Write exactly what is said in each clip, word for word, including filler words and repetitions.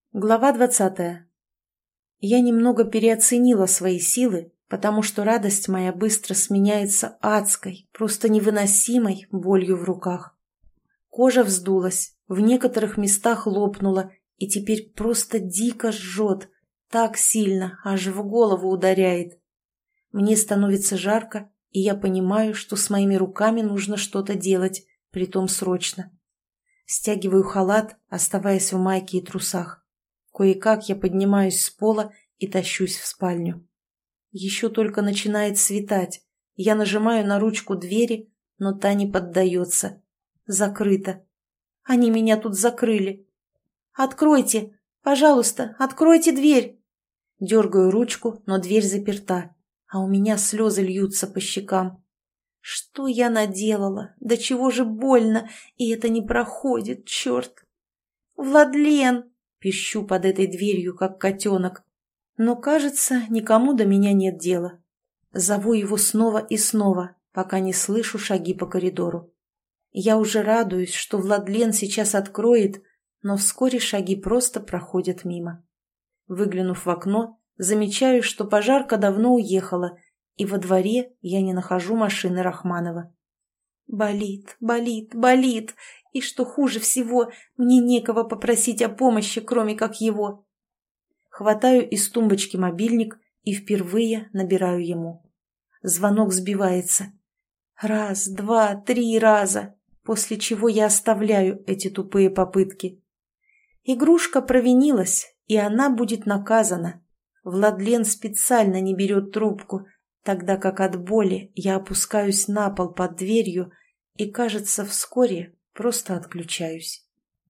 Глава двадцатая. Я немного переоценила свои силы, потому что радость моя быстро сменяется адской, просто невыносимой болью в руках. Кожа вздулась, в некоторых местах лопнула и теперь просто дико жжет, так сильно, аж в голову ударяет. Мне становится жарко, и я понимаю, что с моими руками нужно что-то делать, притом срочно. Стягиваю халат, оставаясь в майке и трусах. Кое-как я поднимаюсь с пола и тащусь в спальню. Еще только начинает светать. Я нажимаю на ручку двери, но та не поддается. Закрыто. Они меня тут закрыли. «Откройте! Пожалуйста, откройте дверь!» Дергаю ручку, но дверь заперта, а у меня слезы льются по щекам. Что я наделала? До чего же больно, и это не проходит, черт! «Владлен!» Пищу под этой дверью, как котенок. Но, кажется, никому до меня нет дела. Зову его снова и снова, пока не слышу шаги по коридору. Я уже радуюсь, что Владлен сейчас откроет, но вскоре шаги просто проходят мимо. Выглянув в окно, замечаю, что пожарка давно уехала, и во дворе я не нахожу машины Рахманова. Болит, болит, болит. И что хуже всего, мне некого попросить о помощи, кроме как его. Хватаю из тумбочки мобильник и впервые набираю ему. Звонок сбивается. Раз, два, три раза, после чего я оставляю эти тупые попытки. Игрушка провинилась, и она будет наказана. Владлен специально не берет трубку, тогда как от боли я опускаюсь на пол под дверью и, кажется, вскоре просто отключаюсь.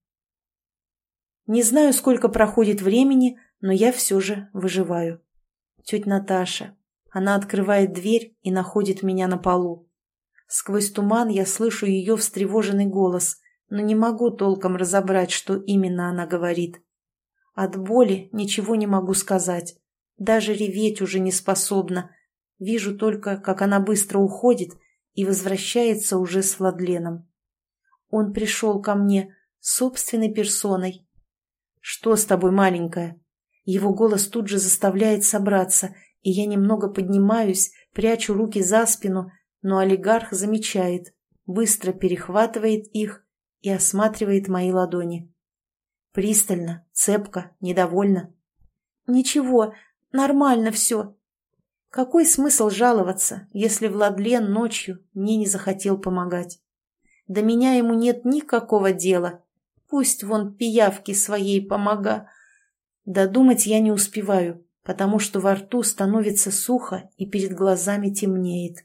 Не знаю, сколько проходит времени, но я все же выживаю. Тетя Наташа. Она открывает дверь и находит меня на полу. Сквозь туман я слышу ее встревоженный голос, но не могу толком разобрать, что именно она говорит. От боли ничего не могу сказать. Даже реветь уже не способна. Вижу только, как она быстро уходит и возвращается уже с Владленом. Он пришел ко мне собственной персоной. «Что с тобой, маленькая?» Его голос тут же заставляет собраться, и я немного поднимаюсь, прячу руки за спину, но олигарх замечает, быстро перехватывает их и осматривает мои ладони. Пристально, цепко, недовольно. «Ничего, нормально все». Какой смысл жаловаться, если Владлен ночью мне не захотел помогать? До меня ему нет никакого дела. Пусть вон пиявке своей помога. Додумать я не успеваю, потому что во рту становится сухо и перед глазами темнеет.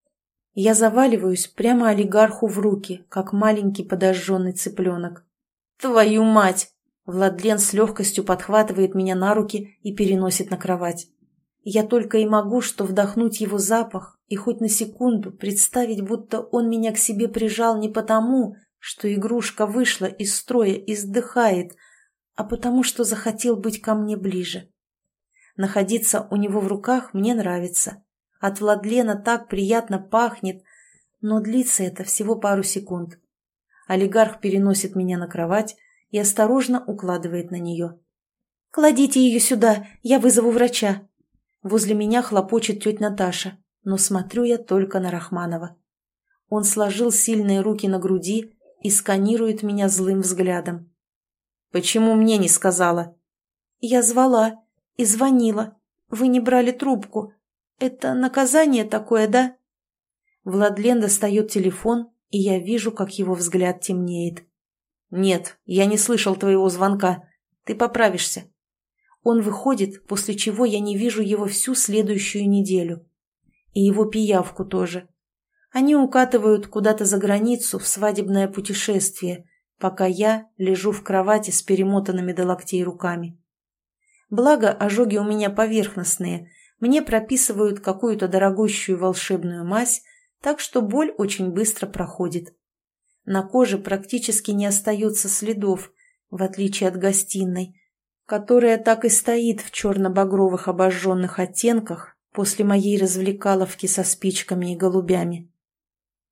Я заваливаюсь прямо олигарху в руки, как маленький подожженный цыпленок. «Твою мать!» Владлен с легкостью подхватывает меня на руки и переносит на кровать. Я только и могу что вдохнуть его запах и хоть на секунду представить, будто он меня к себе прижал не потому, что игрушка вышла из строя и сдыхает, а потому что захотел быть ко мне ближе. Находиться у него в руках мне нравится. От Владлена так приятно пахнет, но длится это всего пару секунд. Олигарх переносит меня на кровать и осторожно укладывает на нее. «Кладите ее сюда, я вызову врача». Возле меня хлопочет тетя Наташа, но смотрю я только на Рахманова. Он сложил сильные руки на груди и сканирует меня злым взглядом. «Почему мне не сказала?» «Я звала и звонила. Вы не брали трубку. Это наказание такое, да?» Владлен достает телефон, и я вижу, как его взгляд темнеет. «Нет, я не слышал твоего звонка. Ты поправишься». Он выходит, после чего я не вижу его всю следующую неделю. И его пиявку тоже. Они укатывают куда-то за границу в свадебное путешествие, пока я лежу в кровати с перемотанными до локтей руками. Благо, ожоги у меня поверхностные, мне прописывают какую-то дорогущую волшебную мазь, так что боль очень быстро проходит. На коже практически не остается следов, в отличие от гостиной, которая так и стоит в черно-багровых обожженных оттенках после моей развлекаловки со спичками и голубями.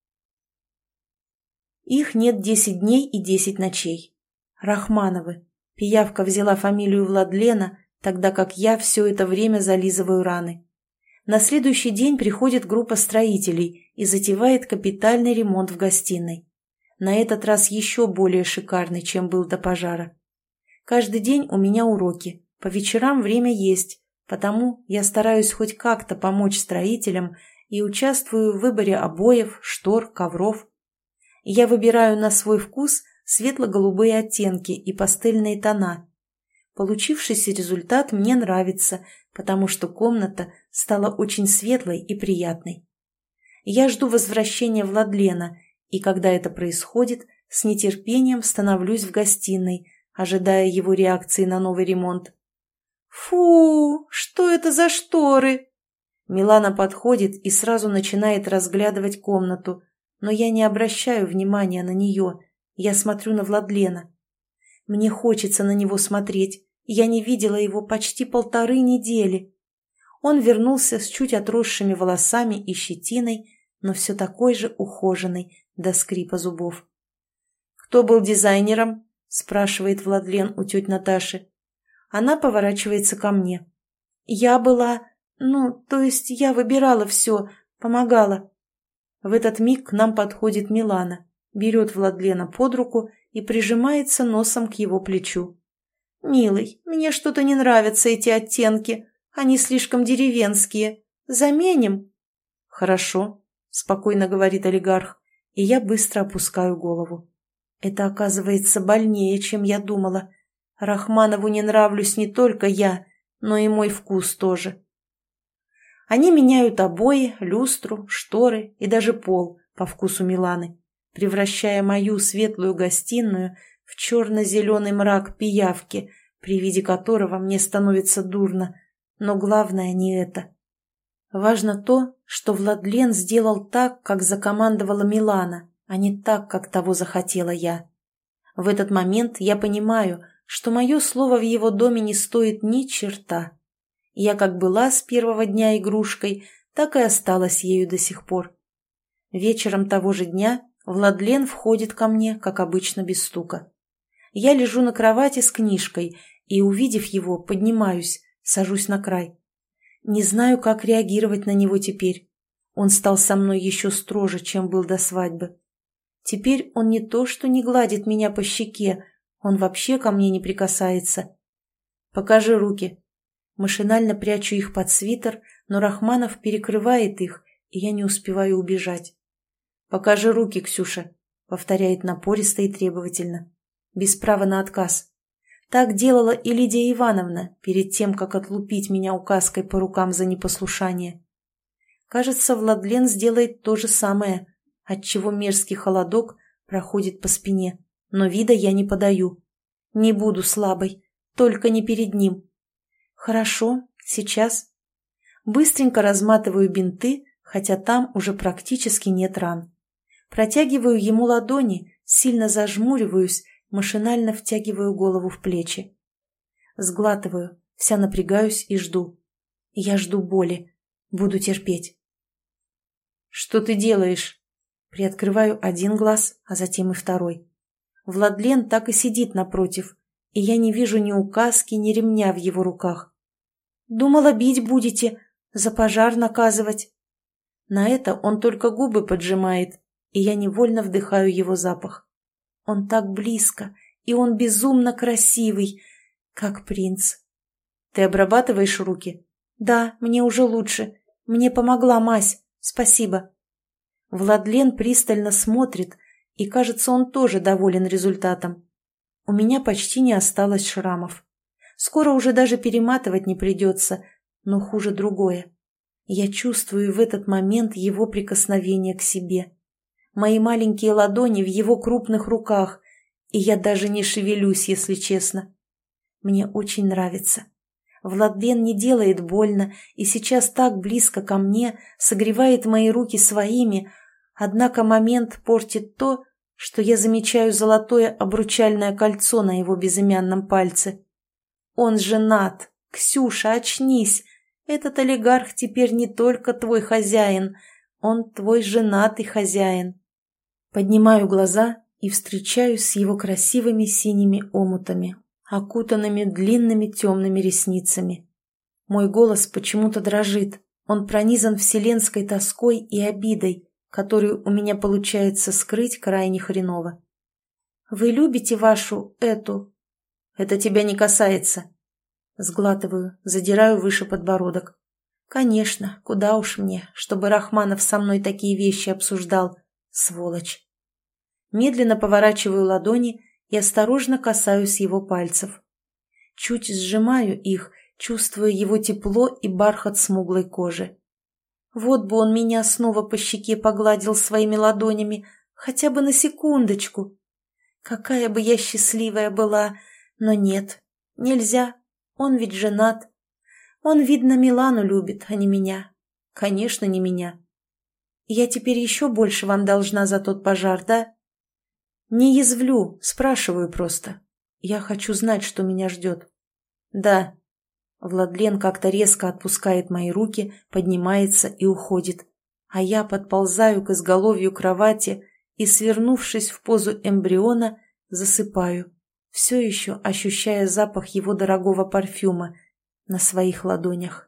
Их нет десять дней и десять ночей. Рахмановы. Пиявка взяла фамилию Владлена, тогда как я все это время зализываю раны. На следующий день приходит группа строителей и затевает капитальный ремонт в гостиной. На этот раз еще более шикарный, чем был до пожара. Каждый день у меня уроки, по вечерам время есть, потому я стараюсь хоть как-то помочь строителям и участвую в выборе обоев, штор, ковров. Я выбираю на свой вкус светло-голубые оттенки и пастельные тона. Получившийся результат мне нравится, потому что комната стала очень светлой и приятной. Я жду возвращения Владлена, и когда это происходит, с нетерпением становлюсь в гостиной, ожидая его реакции на новый ремонт. «Фу, что это за шторы?» Милана подходит и сразу начинает разглядывать комнату, но я не обращаю внимания на нее, я смотрю на Владлена. Мне хочется на него смотреть, я не видела его почти полторы недели. Он вернулся с чуть отросшими волосами и щетиной, но все такой же ухоженный, до скрипа зубов. «Кто был дизайнером?» – спрашивает Владлен у тети Наташи. Она поворачивается ко мне. «Я была... Ну, то есть я выбирала все, помогала». В этот миг к нам подходит Милана, берет Владлена под руку и прижимается носом к его плечу. «Милый, мне что-то не нравятся эти оттенки. Они слишком деревенские. Заменим?» «Хорошо», — спокойно говорит олигарх, и я быстро опускаю голову. Это оказывается больнее, чем я думала. Рахманову не нравлюсь не только я, но и мой вкус тоже. Они меняют обои, люстру, шторы и даже пол по вкусу Миланы, превращая мою светлую гостиную в черно-зеленый мрак пиявки, при виде которого мне становится дурно. Но главное не это. Важно то, что Владлен сделал так, как закомандовала Милана, а не так, как того захотела я. В этот момент я понимаю, что мое слово в его доме не стоит ни черта. Я как была с первого дня игрушкой, так и осталась ею до сих пор. Вечером того же дня Владлен входит ко мне, как обычно, без стука. Я лежу на кровати с книжкой и, увидев его, поднимаюсь, сажусь на край. Не знаю, как реагировать на него теперь. Он стал со мной еще строже, чем был до свадьбы. Теперь он не то что не гладит меня по щеке, он вообще ко мне не прикасается. «Покажи руки». Машинально прячу их под свитер, но Рахманов перекрывает их, и я не успеваю убежать. «Покажи руки, Ксюша», — повторяет напористо и требовательно. Без права на отказ. Так делала и Лидия Ивановна перед тем, как отлупить меня указкой по рукам за непослушание. Кажется, Владлен сделает то же самое, отчего мерзкий холодок проходит по спине, но вида я не подаю. Не буду слабой, только не перед ним. Хорошо, сейчас. Быстренько разматываю бинты, хотя там уже практически нет ран. Протягиваю ему ладони, сильно зажмуриваюсь, машинально втягиваю голову в плечи. Сглатываю, вся напрягаюсь и жду. Я жду боли. Буду терпеть. «Что ты делаешь?» Приоткрываю один глаз, а затем и второй. Владлен так и сидит напротив, и я не вижу ни указки, ни ремня в его руках. «Думала, бить будете, за пожар наказывать». На это он только губы поджимает, и я невольно вдыхаю его запах. Он так близко, и он безумно красивый, как принц. «Ты обрабатываешь руки?» «Да, мне уже лучше. Мне помогла мазь. Спасибо». Владлен пристально смотрит, и, кажется, он тоже доволен результатом. У меня почти не осталось шрамов. Скоро уже даже перематывать не придется, но хуже другое. Я чувствую в этот момент его прикосновение к себе. Мои маленькие ладони в его крупных руках, и я даже не шевелюсь, если честно. Мне очень нравится. Владлен не делает больно и сейчас так близко ко мне, согревает мои руки своими, однако момент портит то, что я замечаю золотое обручальное кольцо на его безымянном пальце. Он женат. Ксюша, очнись. Этот олигарх теперь не только твой хозяин, он твой женатый хозяин. Поднимаю глаза и встречаюсь с его красивыми синими омутами. окутанными длинными темными ресницами. Мой голос почему-то дрожит, он пронизан вселенской тоской и обидой, которую у меня получается скрыть крайне хреново. «Вы любите вашу эту?» «Это тебя не касается». Сглатываю, задираю выше подбородок. «Конечно, куда уж мне, чтобы Рахманов со мной такие вещи обсуждал. Сволочь!» Медленно поворачиваю ладони и осторожно касаюсь его пальцев. Чуть сжимаю их, чувствуя его тепло и бархат смуглой кожи. Вот бы он меня снова по щеке погладил своими ладонями, хотя бы на секундочку. Какая бы я счастливая была, но нет, нельзя, он ведь женат. Он, видно, Милану любит, а не меня. Конечно, не меня. Я теперь еще больше вам должна за тот пожар, да? Не язвлю, спрашиваю просто. Я хочу знать, что меня ждет. Да. Владлен как-то резко отпускает мои руки, поднимается и уходит. А я подползаю к изголовью кровати и, свернувшись в позу эмбриона, засыпаю, все еще ощущая запах его дорогого парфюма на своих ладонях.